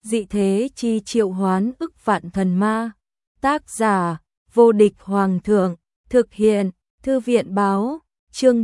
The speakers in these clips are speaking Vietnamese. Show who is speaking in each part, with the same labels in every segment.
Speaker 1: dị thế chi triệu hoán ức vạn thần ma. Tác giả, vô địch hoàng thượng, thực hiện, thư viện báo, chương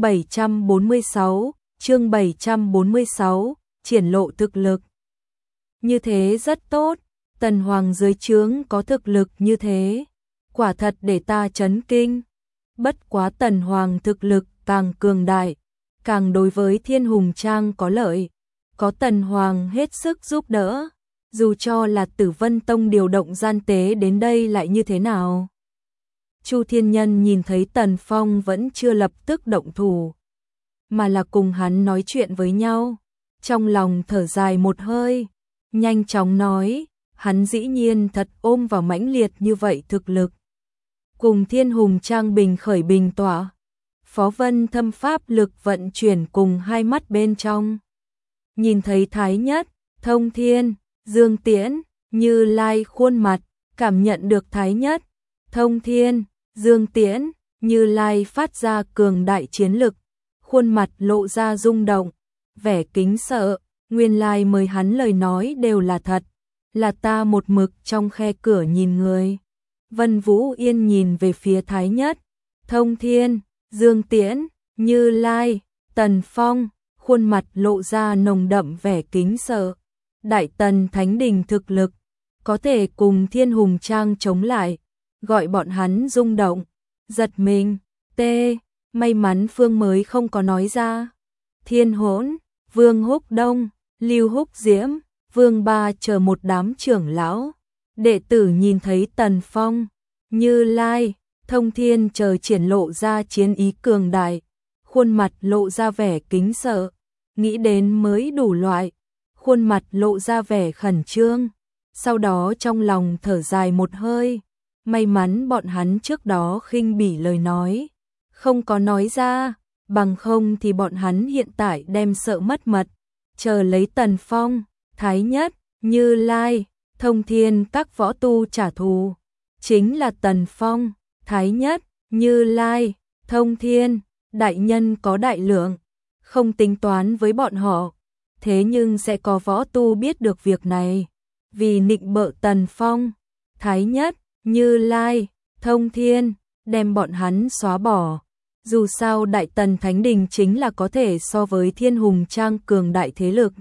Speaker 1: 746, triển lộ thực lực. Như thế rất tốt, Tần Hoàng dưới trướng có thực lực như thế, quả thật để ta chấn kinh. Bất quá Tần Hoàng thực lực càng cường đại, càng đối với Thiên Hùng Trang có lợi, có Tần Hoàng hết sức giúp đỡ, dù cho là Tử Vân Tông điều động gian tế đến đây lại như thế nào. Chu Thiên Nhân nhìn thấy Tần Phong vẫn chưa lập tức động thủ, mà là cùng hắn nói chuyện với nhau, trong lòng thở dài một hơi, nhanh chóng nói, hắn dĩ nhiên thật ôm vào mãnh liệt như vậy thực lực. Cùng Thiên Hùng Trang bình khởi bình tỏa, Phó Vân thâm pháp lực vận chuyển cùng hai mắt bên trong. Nhìn thấy Thái Nhất, Thông Thiên, Dương Tiễn, Như Lai khuôn mặt, cảm nhận được Thái Nhất, Thông Thiên, Dương Tiễn, Như Lai phát ra cường đại chiến lực, khuôn mặt lộ ra rung động, vẻ kính sợ, nguyên lai mời hắn lời nói đều là thật, là ta một mực trong khe cửa nhìn người. Vân Vũ Yên nhìn về phía Thái Nhất, Thông Thiên, Dương Tiễn, Như Lai, Tần Phong, khuôn mặt lộ ra nồng đậm vẻ kính sợ. Đại Tần Thánh Đình thực lực, có thể cùng Thiên Hùng Trang chống lại, gọi bọn hắn rung động, giật mình, may mắn Phương mới không có nói ra. Thiên Hỗn, Vương Húc Đông, Lưu Húc Diễm, Vương Ba chờ một đám trưởng lão, đệ tử nhìn thấy Tần Phong, Như Lai, Thông Thiên chờ triển lộ ra chiến ý cường đại, khuôn mặt lộ ra vẻ kính sợ, nghĩ đến mới đủ loại, khuôn mặt lộ ra vẻ khẩn trương, sau đó trong lòng thở dài một hơi, may mắn bọn hắn trước đó khinh bỉ lời nói, không có nói ra, bằng không thì bọn hắn hiện tại đem sợ mất mật, chờ lấy Tần Phong, Thái Nhất, Như Lai, Thông Thiên các võ tu trả thù, chính là Tần Phong, Thái Nhất, Như Lai, Thông Thiên, đại nhân có đại lượng, không tính toán với bọn họ, thế nhưng sẽ có võ tu biết được việc này, vì nịnh bợ Tần Phong, Thái Nhất, Như Lai, Thông Thiên, đem bọn hắn xóa bỏ. Dù sao Đại Tần Thánh Đình chính là có thể so với Thiên Hùng Trang cường đại thế lực.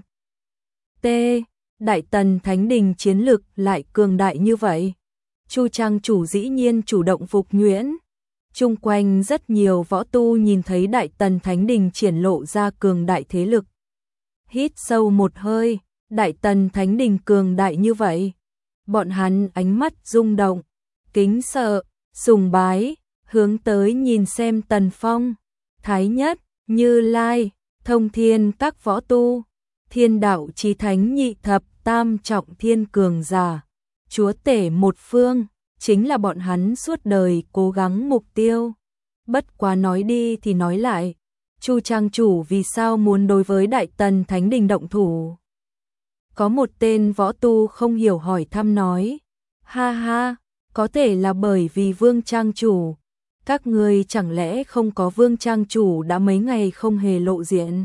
Speaker 1: Đại Tần Thánh Đình chiến lực lại cường đại như vậy. Chu Trang chủ dĩ nhiên chủ động phục nhuyễn. Chung quanh rất nhiều võ tu nhìn thấy Đại Tần Thánh Đình triển lộ ra cường đại thế lực. Hít sâu một hơi, Đại Tần Thánh Đình cường đại như vậy. Bọn hắn ánh mắt rung động, kính sợ, sùng bái, hướng tới nhìn xem Tần Phong, Thái Nhất, Như Lai, Thông Thiên các võ tu, Thiên Đạo Chí Thánh nhị thập tam trọng thiên cường giả, chúa tể một phương, chính là bọn hắn suốt đời cố gắng mục tiêu. Bất quá nói đi thì nói lại, Chu Trang chủ vì sao muốn đối với Đại Tần Thánh Đình động thủ? Có một tên võ tu không hiểu hỏi thăm nói, ha ha, có thể là bởi vì Vương Trang chủ, các ngươi chẳng lẽ không có Vương Trang chủ đã mấy ngày không hề lộ diện?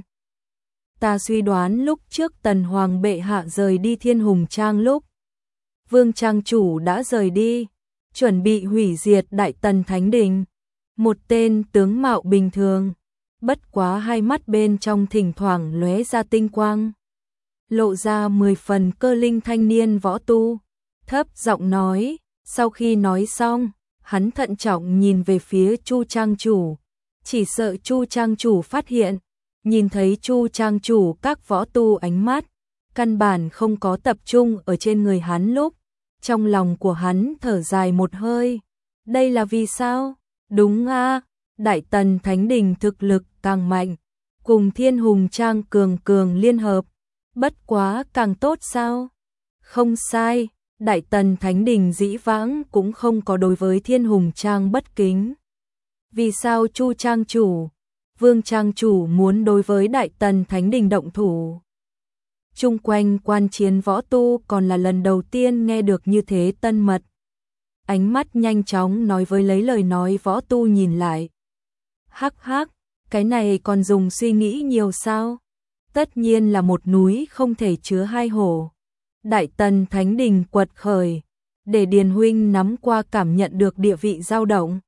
Speaker 1: Ta suy đoán lúc trước Tần Hoàng bệ hạ rời đi Thiên Hùng Trang lúc, Vương Trang chủ đã rời đi, chuẩn bị hủy diệt Đại Tần Thánh Đình. Một tên tướng mạo bình thường, bất quá hai mắt bên trong thỉnh thoảng lóe ra tinh quang, lộ ra 10 phần cơ linh thanh niên võ tu, thấp giọng nói, sau khi nói xong, hắn thận trọng nhìn về phía Chu Trang chủ, chỉ sợ Chu Trang chủ phát hiện, nhìn thấy Chu Trang chủ các võ tu ánh mắt, căn bản không có tập trung ở trên người hắn lúc, trong lòng của hắn thở dài một hơi, đây là vì sao? Đúng a, Đại Tần Thánh Đình thực lực càng mạnh, cùng Thiên Hùng Trang cường liên hợp, bất quá càng tốt sao? Không sai, Đại Tần Thánh Đình dĩ vãng cũng không có đối với Thiên Hùng Trang bất kính. Vì sao Chu Trang chủ, Vương Trang chủ muốn đối với Đại Tần Thánh Đình động thủ? Chung quanh quan chiến võ tu còn là lần đầu tiên nghe được như thế tân mật. Ánh mắt nhanh chóng nói với lấy lời nói võ tu nhìn lại. Hắc hắc, cái này còn dùng suy nghĩ nhiều sao? Tất nhiên là một núi không thể chứa hai hổ. Đại Tần Thánh Đình quật khởi, để Điền huynh nắm qua cảm nhận được địa vị dao động.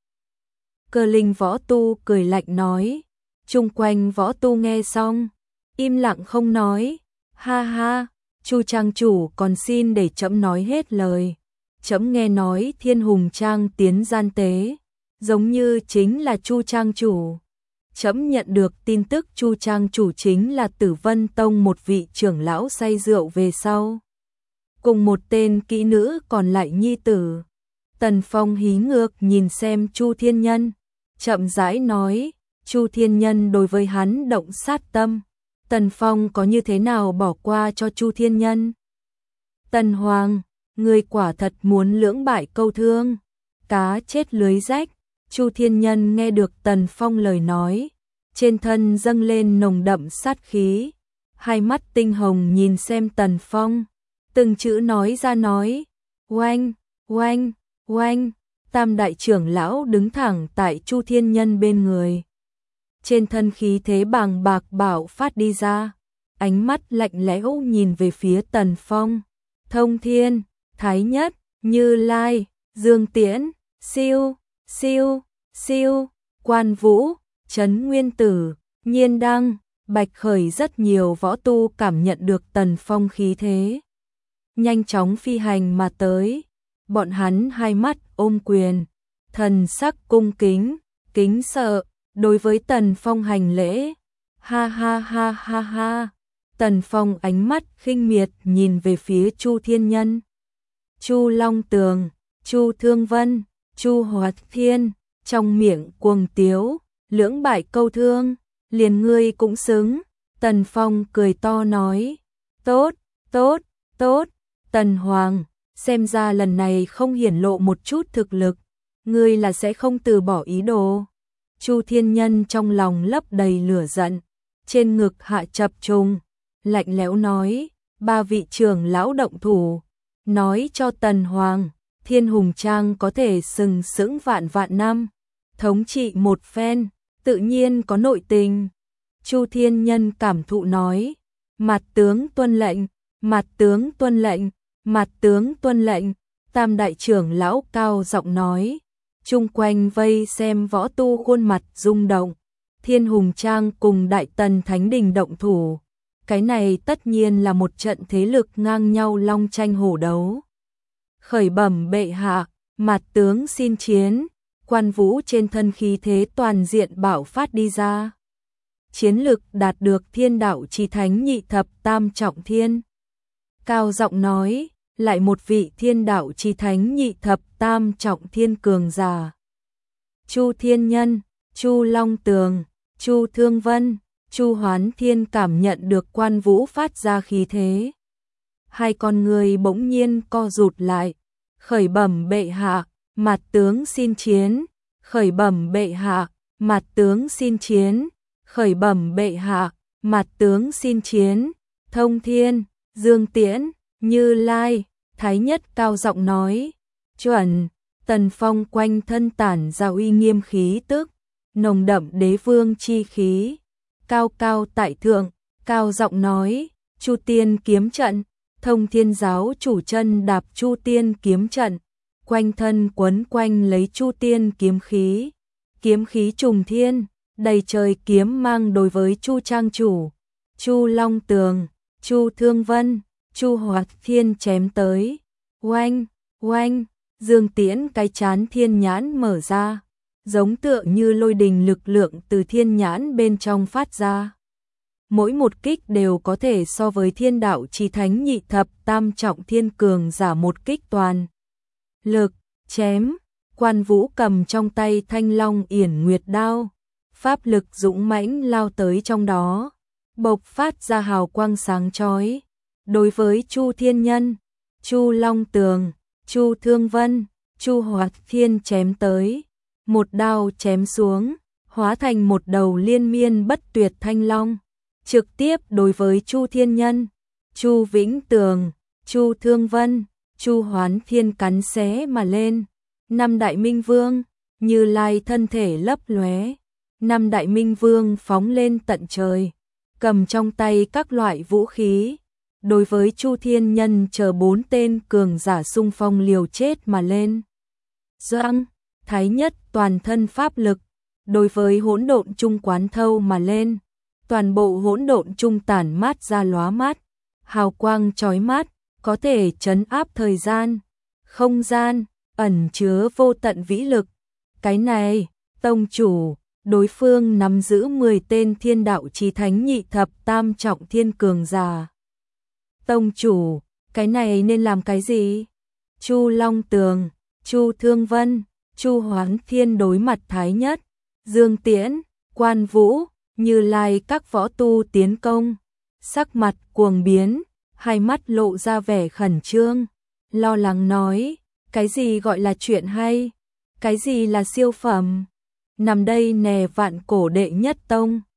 Speaker 1: Cơ linh võ tu cười lạnh nói, chung quanh võ tu nghe xong, im lặng không nói, ha ha, Chu trang chủ còn xin để trẫm nói hết lời. Trẫm nghe nói Thiên Hùng Trang tiến gian tế, giống như chính là Chu trang chủ. Trẫm nhận được tin tức Chu trang chủ chính là Tử Vân Tông một vị trưởng lão say rượu về sau. Cùng một tên kỹ nữ còn lại nhi tử. Tần Phong hí ngược nhìn xem Chu Thiên Nhân, chậm rãi nói, Chu Thiên Nhân đối với hắn động sát tâm. Tần Phong có như thế nào bỏ qua cho Chu Thiên Nhân? Tần Hoàng, người quả thật muốn lưỡng bại câu thương, cá chết lưới rách. Chu Thiên Nhân nghe được Tần Phong lời nói, trên thân dâng lên nồng đậm sát khí, hai mắt tinh hồng nhìn xem Tần Phong, từng chữ nói ra nói, oanh, oanh, oanh, tam đại trưởng lão đứng thẳng tại Chu Thiên Nhân bên người. Trên thân khí thế bàng bạc bạo phát đi ra, ánh mắt lạnh lẽo nhìn về phía Tần Phong, Thông Thiên, Thái Nhất, Như Lai, Dương Tiễn, Siêu, Siêu, Siêu, Quan Vũ, Trấn Nguyên Tử, Nhiên Đăng, Bạch Khởi rất nhiều võ tu cảm nhận được Tần Phong khí thế. Nhanh chóng phi hành mà tới, bọn hắn hai mắt ôm quyền, thần sắc cung kính, kính sợ, đối với Tần Phong hành lễ. Ha ha ha ha ha, Tần Phong ánh mắt khinh miệt nhìn về phía Chu Thiên Nhân. Chu Long Tường, Chu Thương Vân, Chu Hoạt Thiên, trong miệng cuồng tiếu, lưỡng bại câu thương, liền ngươi cũng xứng. Tần Phong cười to nói, tốt, tốt, tốt, Tần Hoàng, xem ra lần này không hiển lộ một chút thực lực, ngươi là sẽ không từ bỏ ý đồ. Chu Thiên Nhân trong lòng lấp đầy lửa giận, trên ngực hạ chập trùng, lạnh lẽo nói, ba vị trưởng lão động thủ, nói cho Tần Hoàng, Thiên Hùng Trang có thể sừng sững vạn vạn năm, thống trị một phen, tự nhiên có nội tình. Chu Thiên Nhân cảm thụ nói, mặt tướng tuân lệnh, mặt tướng tuân lệnh, mặt tướng tuân lệnh. Tam đại trưởng lão cao giọng nói, chung quanh vây xem võ tu khuôn mặt rung động. Thiên Hùng Trang cùng Đại Tần Thánh Đình động thủ, cái này tất nhiên là một trận thế lực ngang nhau long tranh hổ đấu. Khởi bẩm bệ hạ, mặt tướng xin chiến. Quan Vũ trên thân khí thế toàn diện bạo phát đi ra. Chiến lực đạt được Thiên Đạo Chí Thánh nhị thập tam trọng thiên. Cao giọng nói, lại một vị Thiên Đạo Chí Thánh nhị thập tam trọng thiên cường giả. Chu Thiên Nhân, Chu Long Tường, Chu Thương Vân, Chu Hoán Thiên cảm nhận được Quan Vũ phát ra khí thế. Hai con người bỗng nhiên co rụt lại. Khởi bẩm bệ hạ, mặt tướng xin chiến. Khởi bẩm bệ hạ, mặt tướng xin chiến. Khởi bẩm bệ hạ, mặt tướng xin chiến. Thông Thiên, Dương Tiễn, Như Lai, Thái Nhất cao giọng nói, chuẩn. Tần Phong quanh thân tản ra uy nghiêm khí tức, nồng đậm đế vương chi khí, cao cao tại thượng, cao giọng nói, Chu Tiên kiếm trận. Thông Thiên giáo chủ chân đạp Chu Tiên kiếm trận, quanh thân quấn quanh lấy Chu Tiên kiếm khí trùng thiên, đầy trời kiếm mang đối với Chu trang chủ, Chu Long Tường, Chu Thương Vân, Chu Hoạt Thiên chém tới. Oanh, oanh, Dương Tiễn cái chán thiên nhãn mở ra, giống tựa như lôi đình lực lượng từ thiên nhãn bên trong phát ra. Mỗi một kích đều có thể so với Thiên Đạo Chí Thánh nhị thập tam trọng thiên cường giả một kích toàn lực, chém. Quan Vũ cầm trong tay Thanh Long Yển Nguyệt đao, pháp lực dũng mãnh lao tới trong đó, bộc phát ra hào quang sáng chói. Đối với Chu Thiên Nhân, Chu Long Tường, Chu Thương Vân, Chu Hoạt Thiên chém tới, một đao chém xuống, hóa thành một đầu liên miên bất tuyệt thanh long, trực tiếp đối với Chu Thiên Nhân, Chu Vĩnh Tường, Chu Thương Vân, Chu Hoán Thiên cắn xé mà lên. Năm đại minh vương, Như Lai thân thể lấp lóe, năm đại minh vương phóng lên tận trời, cầm trong tay các loại vũ khí, đối với Chu Thiên Nhân chờ 4 tên cường giả xung phong liều chết mà lên. Doãn, Thái Nhất toàn thân pháp lực, đối với hỗn độn trung quán thâu mà lên, toàn bộ hỗn độn trung tản mát ra lóa mắt, hào quang chói mắt, có thể trấn áp thời gian, không gian, ẩn chứa vô tận vĩ lực. Cái này, tông chủ, đối phương nắm giữ 10 tên thiên đạo chí thánh nhị thập tam trọng thiên cường giả. Tông chủ, cái này nên làm cái gì? Chu Long Tường, Chu Thương Vân, Chu Hoán Thiên đối mặt Thái Nhất, Dương Tiễn, Quan Vũ, Như Lai các võ tu tiến công, sắc mặt cuồng biến, hai mắt lộ ra vẻ khẩn trương, lo lắng nói, cái gì gọi là chuyện hay, cái gì là siêu phẩm, nằm đây nè vạn cổ đệ nhất tông.